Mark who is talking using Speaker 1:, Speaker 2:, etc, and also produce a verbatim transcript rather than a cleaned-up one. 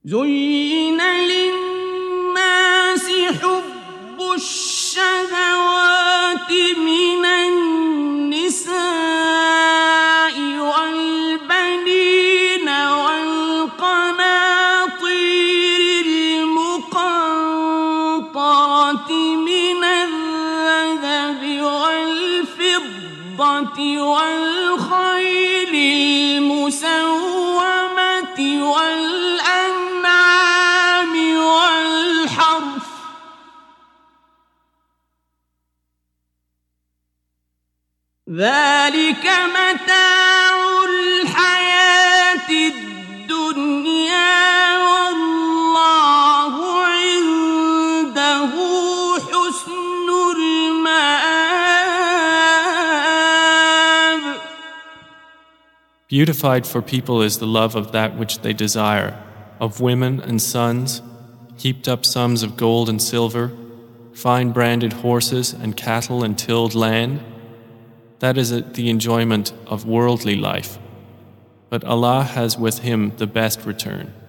Speaker 1: زين للناس حب الشهوات من النساء والبنين والقناطير المقنطرة من الذهب والفضة والخيل المسومة والأنعام والحرث ذلك متاع الحياة الدنيا والله عنده حسن المآب.
Speaker 2: Beautified for people is the love of that which they desire, of women and sons, heaped up sums of gold and silver, fine branded horses and cattle and tilled land. That is the enjoyment of worldly life. But Allah has with him the best return.